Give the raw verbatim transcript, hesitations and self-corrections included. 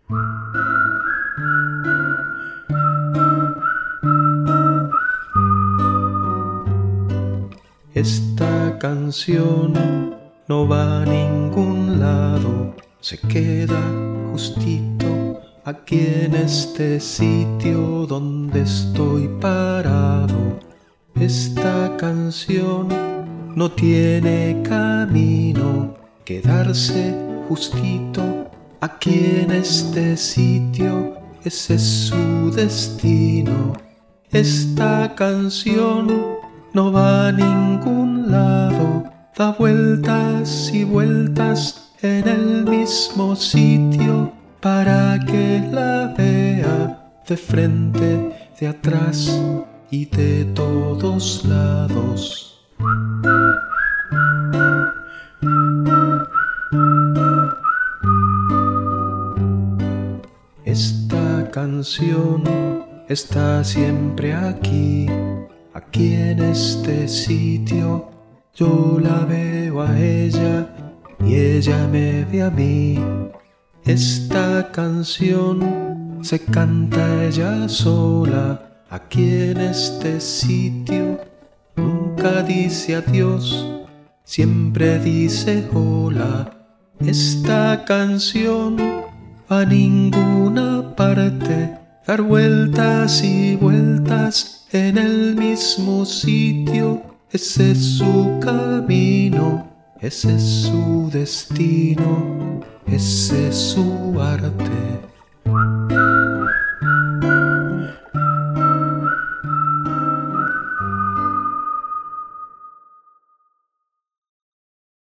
Esta canción no va a ningún lado, se queda justito aquí en este sitio donde estoy parado. Esta canción no tiene camino, quedarse justito aquí en este sitio, ese es su destino. Esta canción no va a ningún lado, da vueltas y vueltas en el mismo sitio para que la vea de frente, de atrás y de todos lados. Esta canción está siempre aquí, aquí en este sitio. Yo la veo a ella y ella me ve a mí. Esta canción se canta ella sola aquí en este sitio. Nunca dice adiós, siempre dice hola. Esta canción a ninguna parte, dar vueltas y vueltas en el mismo sitio. Ese es su camino, ese es su destino, ese es su arte.